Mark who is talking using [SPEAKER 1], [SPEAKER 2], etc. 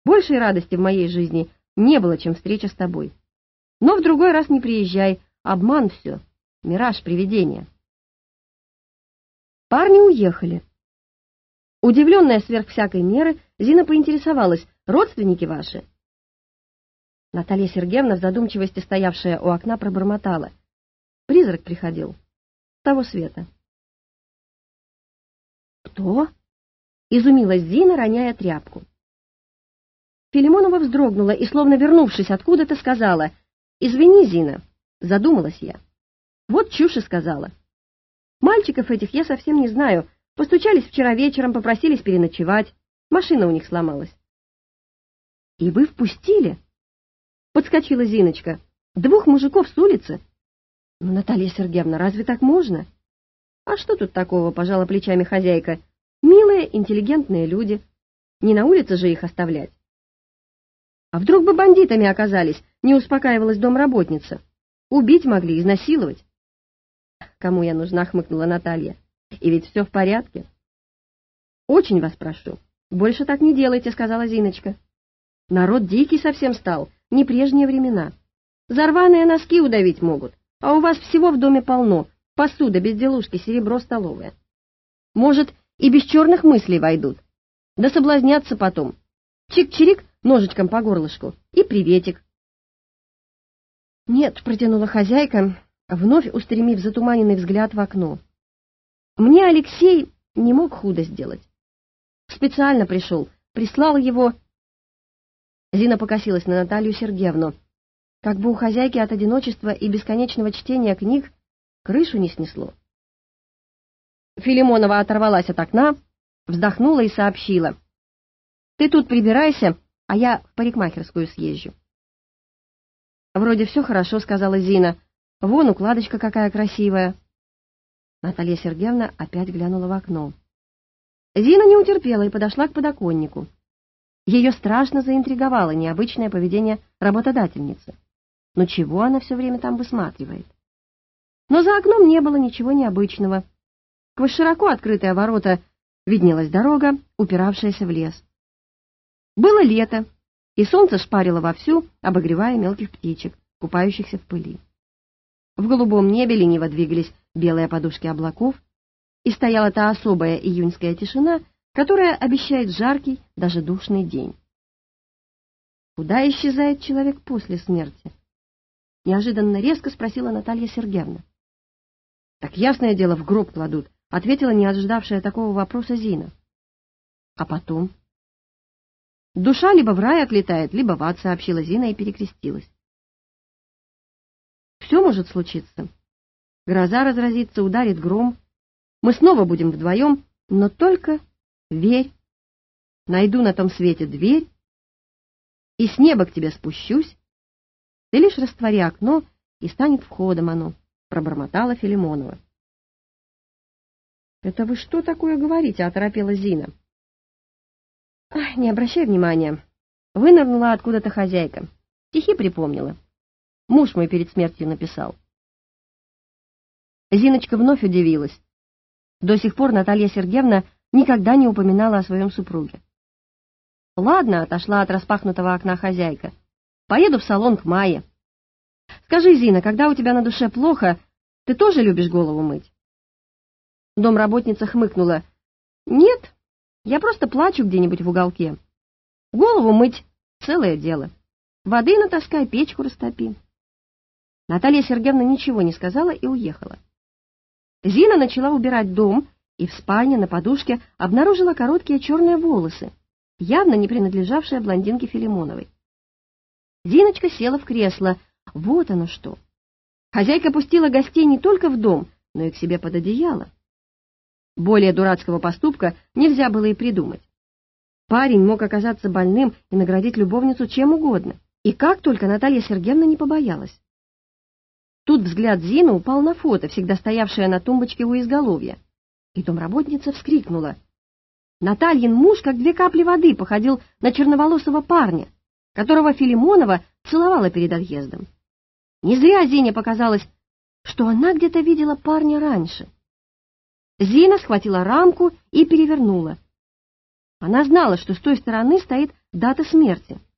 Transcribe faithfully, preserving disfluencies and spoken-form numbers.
[SPEAKER 1] Большей радости в моей жизни не было, чем встреча с тобой. Но в другой раз не приезжай, обман все, мираж, привидение». Парни уехали. Удивленная сверх всякой меры, Зина поинтересовалась: «Родственники ваши?» Наталья Сергеевна, в задумчивости стоявшая у окна, пробормотала: «Призрак приходил. С того света». «Кто?» — изумилась Зина, роняя тряпку. Филимонова вздрогнула и, словно вернувшись откуда-то, сказала: «Извини, Зина, задумалась я. Вот чушь и сказала. Мальчиков этих я совсем не знаю. Постучались вчера вечером, попросились переночевать. Машина у них сломалась». «И вы впустили?» — подскочила Зиночка. «Двух мужиков с улицы?» «Ну, Наталья Сергеевна, разве так можно?» «А что тут такого?» — пожала плечами хозяйка. «Милые, интеллигентные люди. Не на улице же их оставлять». «А вдруг бы бандитами оказались?» — не успокаивалась домработница. «Убить могли, изнасиловать». «Кому я нужна?» — хмыкнула Наталья. «И ведь все в порядке». «Очень вас прошу, больше так не делайте», — сказала Зиночка. «Народ дикий совсем стал, не прежние времена. За рваные носки удавить могут, а у вас всего в доме полно: посуда, безделушки, серебро столовое. Может, и без черных мыслей войдут, да соблазнятся потом. Чик-чирик ножичком по горлышку и приветик». «Нет», — протянула хозяйка, вновь устремив затуманенный взгляд в окно. «Мне Алексей не мог худо сделать. Специально пришел, прислал его...» Зина покосилась на Наталью Сергеевну. Как бы у хозяйки от одиночества и бесконечного чтения книг крышу не снесло. Филимонова оторвалась от окна, вздохнула и сообщила: «Ты тут прибирайся, а я в парикмахерскую съезжу». «Вроде все хорошо», — сказала Зина. «Вон укладочка какая красивая». Наталья Сергеевна опять глянула в окно. Зина не утерпела и подошла к подоконнику. Ее страшно заинтриговало необычное поведение работодательницы. Но чего она все время там высматривает? Но за окном не было ничего необычного. Сквозь широко открытые ворота виднелась дорога, упиравшаяся в лес. Было лето, и солнце шпарило вовсю, обогревая мелких птичек, купающихся в пыли. В голубом небе лениво двигались белые подушки облаков, и стояла та особая июньская тишина, которая обещает жаркий, даже душный день. «Куда исчезает человек после смерти?» — неожиданно резко спросила Наталья Сергеевна. «Так ясное дело, в гроб кладут», — ответила не ожидавшая такого вопроса Зина. «А потом?» «Душа либо в рай отлетает, либо в ад», — сообщила Зина и перекрестилась. «Все может случиться. Гроза разразится, ударит гром. Мы снова будем вдвоем, но только верь. Найду на том свете дверь, и с неба к тебе спущусь. Ты лишь раствори окно, и станет входом оно», — пробормотала Филимонова. «Это вы что такое говорите?» — оторопела Зина. «Ах, не обращай внимания. Вынырнула откуда-то хозяйка. Стихи припомнила. Муж мой перед смертью написал». Зиночка вновь удивилась. До сих пор Наталья Сергеевна никогда не упоминала о своем супруге. «Ладно», — отошла от распахнутого окна хозяйка. «Поеду в салон к Майе. Скажи, Зина, когда у тебя на душе плохо, ты тоже любишь голову мыть?» Домработница хмыкнула. «Нет, я просто плачу где-нибудь в уголке. Голову мыть — целое дело. Воды натаскай, печку растопи». Наталья Сергеевна ничего не сказала и уехала. Зина начала убирать дом, и в спальне на подушке обнаружила короткие черные волосы, явно не принадлежавшие блондинке Филимоновой. Зиночка села в кресло. Вот оно что. Хозяйка пустила гостей не только в дом, но и к себе под одеяло. Более дурацкого поступка нельзя было и придумать. Парень мог оказаться больным и наградить любовницу чем угодно, и как только Наталья Сергеевна не побоялась. Тут взгляд Зины упал на фото, всегда стоявшее на тумбочке у изголовья, и домработница вскрикнула. Натальин муж, как две капли воды, походил на черноволосого парня, которого Филимонова целовала перед отъездом. Не зря Зине показалось, что она где-то видела парня раньше. Зина схватила рамку и перевернула. Она знала, что с той стороны стоит дата смерти.